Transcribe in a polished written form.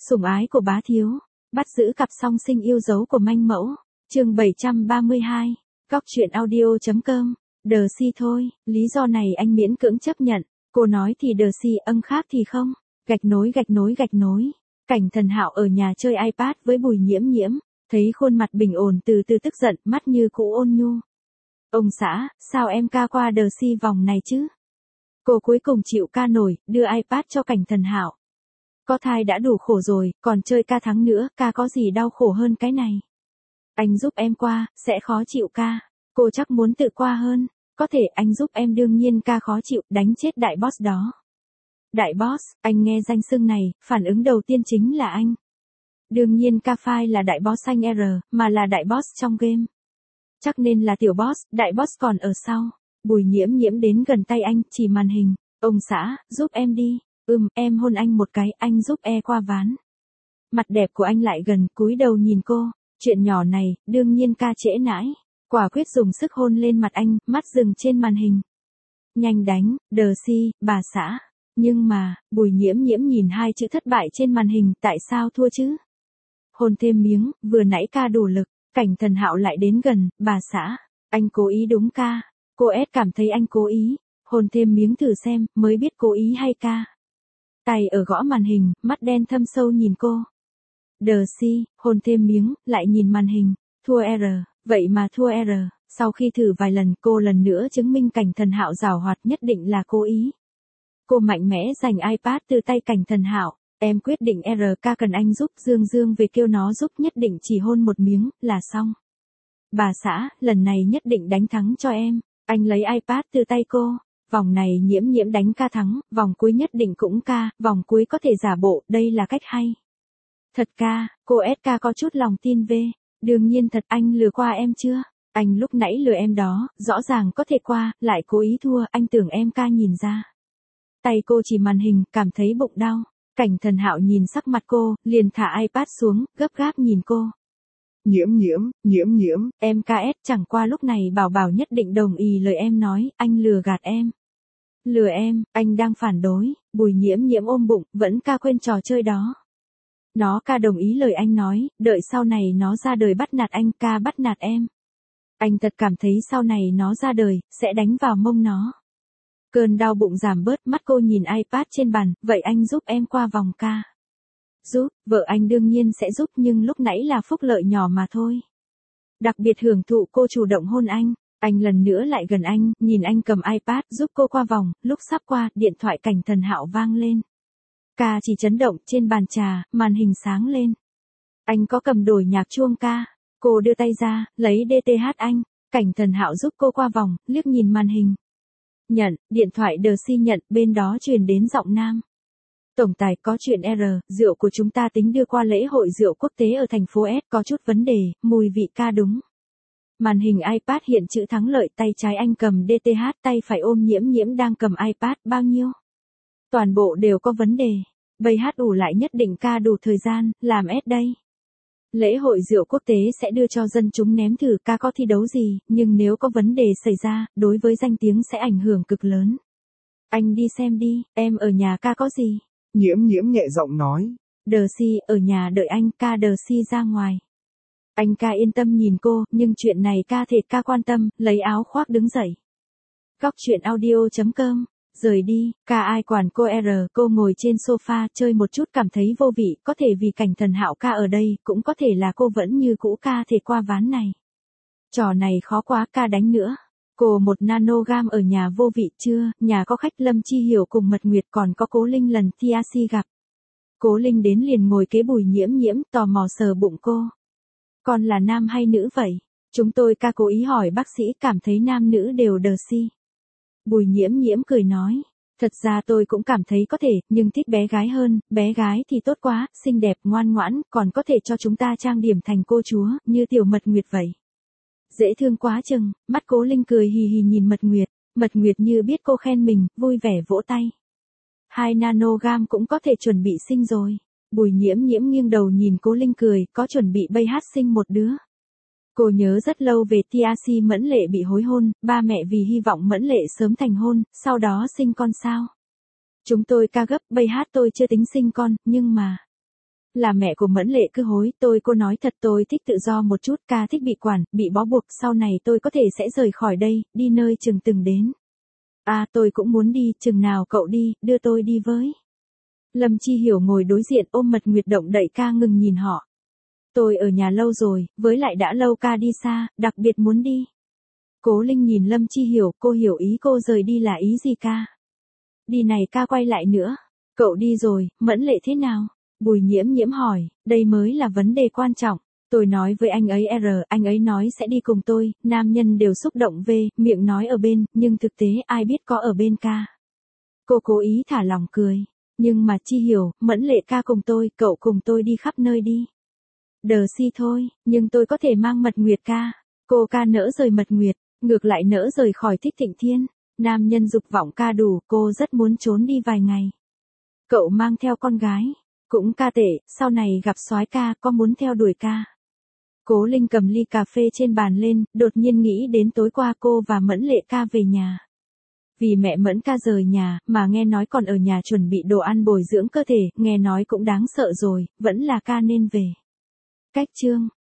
Sủng ái của bá thiếu, bắt giữ cặp song sinh yêu dấu của manh mẫu, chương 732, góc truyện audio.com, đờ si thôi, lý do này anh miễn cưỡng chấp nhận, cô nói thì đờ si, khác thì không, gạch nối. Cảnh Thần Hạo ở nhà chơi iPad với Bùi Nhiễm Nhiễm, thấy khuôn mặt bình ổn từ từ tức giận, mắt như cũ ôn nhu. Ông xã, sao em ca qua đờ si vòng này chứ? Cô cuối cùng chịu ca nổi, đưa iPad cho Cảnh Thần Hạo. Có thai đã đủ khổ rồi, còn chơi ca thắng nữa, ca có gì đau khổ hơn cái này. Anh giúp em qua, sẽ khó chịu ca. Cô chắc muốn tự qua hơn. Có thể anh giúp em, đương nhiên ca khó chịu, đánh chết đại boss đó. Đại boss, anh nghe danh xưng này, phản ứng đầu tiên chính là anh. Đương nhiên ca phai là đại boss anh R, mà là đại boss trong game. Chắc nên là tiểu boss, đại boss còn ở sau. Bùi Nhiễm Nhiễm đến gần tay anh, chỉ màn hình. Ông xã, giúp em đi. Em hôn anh một cái, anh giúp qua ván. Mặt đẹp của anh lại gần, cúi đầu nhìn cô. Chuyện nhỏ này, đương nhiên ca trễ nãi. Quả quyết dùng sức hôn lên mặt anh, mắt dừng trên màn hình. Nhanh đánh, đờ si, bà xã. Nhưng mà, Bùi Nhiễm Nhiễm nhìn hai chữ thất bại trên màn hình, tại sao thua chứ? Hôn thêm miếng, vừa nãy ca đủ lực, Cảnh Thần Hạo lại đến gần, bà xã. Anh cố ý đúng ca. Cô cảm thấy anh cố ý. Hôn thêm miếng thử xem, mới biết cố ý hay ca. Tay ở gõ màn hình, mắt đen thâm sâu nhìn cô. Đờ si, hôn thêm miếng, lại nhìn màn hình. Thua R, vậy mà thua R. Sau khi thử vài lần, cô lần nữa chứng minh Cảnh Thần Hạo giảo hoạt, nhất định là cố ý. Cô mạnh mẽ giành iPad từ tay Cảnh Thần Hạo. Em quyết định R, ca cần anh giúp, Dương về kêu nó giúp, nhất định chỉ hôn một miếng, là xong. Bà xã, lần này nhất định đánh thắng cho em. Anh lấy iPad từ tay cô. Vòng này Nhiễm Nhiễm đánh ca thắng, vòng cuối nhất định cũng ca, vòng cuối có thể giả bộ, đây là cách hay. Thật ca, cô SK có chút lòng tin về. Đương nhiên thật, anh lừa qua em chưa? Anh lúc nãy lừa em đó, rõ ràng có thể qua, lại cố ý thua, anh tưởng em ca nhìn ra. Tay cô chỉ màn hình, cảm thấy bụng đau. Cảnh Thần Hạo nhìn sắc mặt cô, liền thả iPad xuống, gấp gáp nhìn cô. Nhiễm, em KS, chẳng qua lúc này bảo nhất định đồng ý lời em nói, anh lừa gạt em. Lừa em, anh đang phản đối. Bùi Nhiễm Nhiễm ôm bụng, vẫn ca quên trò chơi đó. Nó ca đồng ý lời anh nói, đợi sau này nó ra đời bắt nạt anh, ca bắt nạt em. Anh thật cảm thấy sau này nó ra đời, sẽ đánh vào mông nó. Cơn đau bụng giảm bớt, mắt cô nhìn iPad trên bàn, vậy anh giúp em qua vòng ca. Giúp, vợ anh đương nhiên sẽ giúp, nhưng lúc nãy là phúc lợi nhỏ mà thôi. Đặc biệt hưởng thụ cô chủ động hôn anh. Anh lần nữa lại gần anh, nhìn anh cầm iPad giúp cô qua vòng, lúc sắp qua, điện thoại Cảnh Thần Hạo vang lên. Ca chỉ chấn động, trên bàn trà, màn hình sáng lên. Anh có cầm đổi nhạc chuông ca. Cô đưa tay ra, lấy DTH anh. Cảnh Thần Hạo giúp cô qua vòng, liếc nhìn màn hình. Nhận, điện thoại đờ si nhận, bên đó truyền đến giọng nam. Tổng tài, có chuyện R, rượu của chúng ta tính đưa qua lễ hội rượu quốc tế ở thành phố S, có chút vấn đề, mùi vị ca đúng. Màn hình iPad hiện chữ thắng lợi, tay trái anh cầm DTH, tay phải ôm Nhiễm Nhiễm đang cầm iPad, bao nhiêu? Toàn bộ đều có vấn đề. Bây hát ủ lại nhất định ca đủ thời gian, làm S đây. Lễ hội rượu quốc tế sẽ đưa cho dân chúng nếm thử ca có thi đấu gì, nhưng nếu có vấn đề xảy ra, đối với danh tiếng sẽ ảnh hưởng cực lớn. Anh đi xem đi, em ở nhà ca có gì? Nhiễm nhẹ giọng nói. Đờ si, ở nhà đợi anh, ca đờ si ra ngoài. Anh ca yên tâm nhìn cô, nhưng chuyện này ca thiệt ca quan tâm, lấy áo khoác đứng dậy. Góc truyện audio.com, rời đi, ca ai quản cô R, cô ngồi trên sofa, chơi một chút cảm thấy vô vị, có thể vì Cảnh Thần Hạo ca ở đây, cũng có thể là cô vẫn như cũ ca thể qua ván này. Trò này khó quá, ca đánh nữa. Cô một nanogam ở nhà vô vị chưa, nhà có khách Lâm Chi Hiểu cùng Mật Nguyệt, còn có Cố Linh lần TRC gặp. Cố Linh đến liền ngồi kế Bùi Nhiễm Nhiễm, tò mò sờ bụng cô. Con là nam hay nữ vậy? Chúng tôi ca cố ý hỏi bác sĩ, cảm thấy nam nữ đều đờ si. Bùi Nhiễm Nhiễm cười nói. Thật ra tôi cũng cảm thấy có thể, nhưng thích bé gái hơn, bé gái thì tốt quá, xinh đẹp, ngoan ngoãn, còn có thể cho chúng ta trang điểm thành cô chúa, như tiểu Mật Nguyệt vậy. Dễ thương quá chừng, mắt Cố Linh cười hì hì nhìn Mật Nguyệt như biết cô khen mình, vui vẻ vỗ tay. 2 nanogam cũng có thể chuẩn bị sinh rồi. Bùi Nhiễm Nhiễm nghiêng đầu nhìn Cố Linh cười, có chuẩn bị bây hát sinh một đứa. Cô nhớ rất lâu về TRC Mẫn Lệ bị hối hôn, ba mẹ vì hy vọng Mẫn Lệ sớm thành hôn, sau đó sinh con sao. Chúng tôi ca gấp, bây hát tôi chưa tính sinh con, nhưng mà. Là mẹ của Mẫn Lệ cứ hối, cô nói thật tôi thích tự do một chút, ca thích bị quản, bị bó buộc, sau này tôi có thể sẽ rời khỏi đây, đi nơi chừng từng đến. À tôi cũng muốn đi, chừng nào cậu đi, đưa tôi đi với. Lâm Chi Hiểu ngồi đối diện ôm Mật Nguyệt động đậy ca ngừng nhìn họ. Tôi ở nhà lâu rồi, với lại đã lâu ca đi xa, đặc biệt muốn đi. Cố Linh nhìn Lâm Chi Hiểu, cô hiểu ý cô rời đi là ý gì ca? Đi này ca quay lại nữa. Cậu đi rồi, Mẫn Lệ thế nào? Bùi Nhiễm Nhiễm hỏi, đây mới là vấn đề quan trọng. Tôi nói với anh ấy anh ấy nói sẽ đi cùng tôi, nam nhân đều xúc động về, miệng nói ở bên, nhưng thực tế ai biết có ở bên ca. Cô cố ý thả lòng cười. Nhưng mà Chi Hiểu, Mẫn Lệ ca cùng tôi, cậu cùng tôi đi khắp nơi đi. Đờ si thôi, nhưng tôi có thể mang Mật Nguyệt ca. Cô ca nỡ rời Mật Nguyệt, ngược lại nỡ rời khỏi Thích Thịnh Thiên. Nam nhân dục vọng ca đủ, cô rất muốn trốn đi vài ngày. Cậu mang theo con gái, cũng ca tệ, sau này gặp soái ca có muốn theo đuổi ca. Cố Linh cầm ly cà phê trên bàn lên, đột nhiên nghĩ đến tối qua cô và Mẫn Lệ ca về nhà. Vì mẹ Mẫn ca rời nhà, mà nghe nói còn ở nhà chuẩn bị đồ ăn bồi dưỡng cơ thể, nghe nói cũng đáng sợ rồi, vẫn là ca nên về. Cách chương